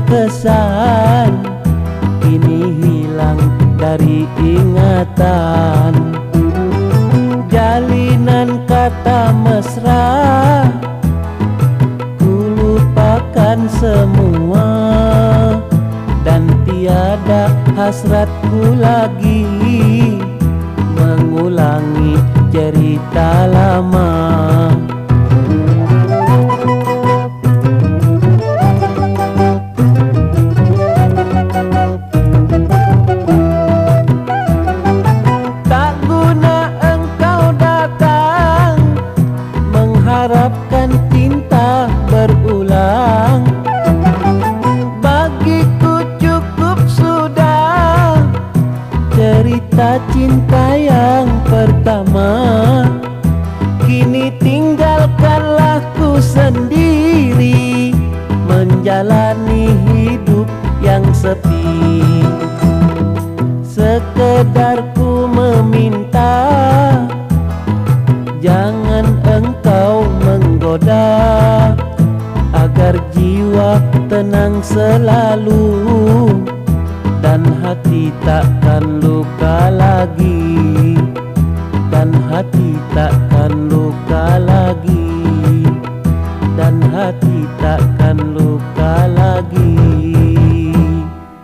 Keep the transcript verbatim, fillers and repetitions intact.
berkesan, kini hilang dari ingatan. Jalinan kata mesra, ku lupakan semua, dan tiada hasratku lagi mengulangi cerita lama. Tak guna engkau datang mengharapkan cinta berulang, bagiku cukup sudah cerita cinta yang pertama. Kini tinggalkanlah ku sendiri menjalani hidup yang sepi. Sekedar ku meminta, jangan engkau menggoda, agar jiwa tenang selalu dan hati takkan luka lagi, dan hati tak